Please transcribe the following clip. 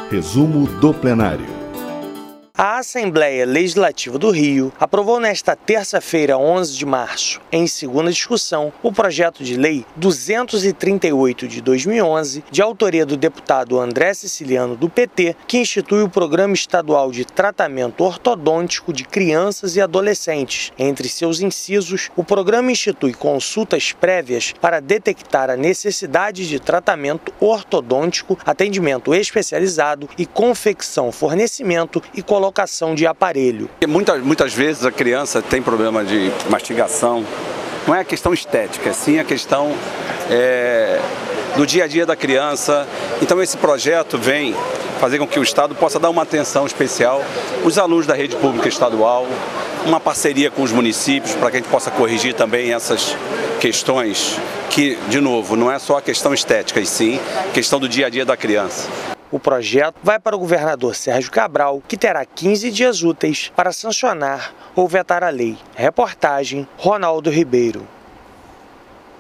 Resumo do plenário. A Assembleia Legislativa do Rio aprovou nesta terça-feira, 11 de março, em segunda discussão, o projeto de lei 238 de 2011, de autoria do deputado André Siciliano do PT, que institui o Programa Estadual de Tratamento Ortodôntico de Crianças e Adolescentes. Entre seus incisos, o programa institui consultas prévias para detectar a necessidade de tratamento ortodôntico, atendimento especializado e confecção, fornecimento e colocação de aparelho. Muitas vezes a criança tem problema de mastigação, não é a questão estética, sim a questão do dia a dia da criança. Então esse projeto vem fazer com que o Estado possa dar uma atenção especial aos alunos da rede pública estadual, uma parceria com os municípios para que a gente possa corrigir também essas questões que, de novo, não é só a questão estética, e sim a questão do dia a dia da criança. O projeto vai para o governador Sérgio Cabral, que terá 15 dias úteis para sancionar ou vetar a lei. Reportagem Ronaldo Ribeiro.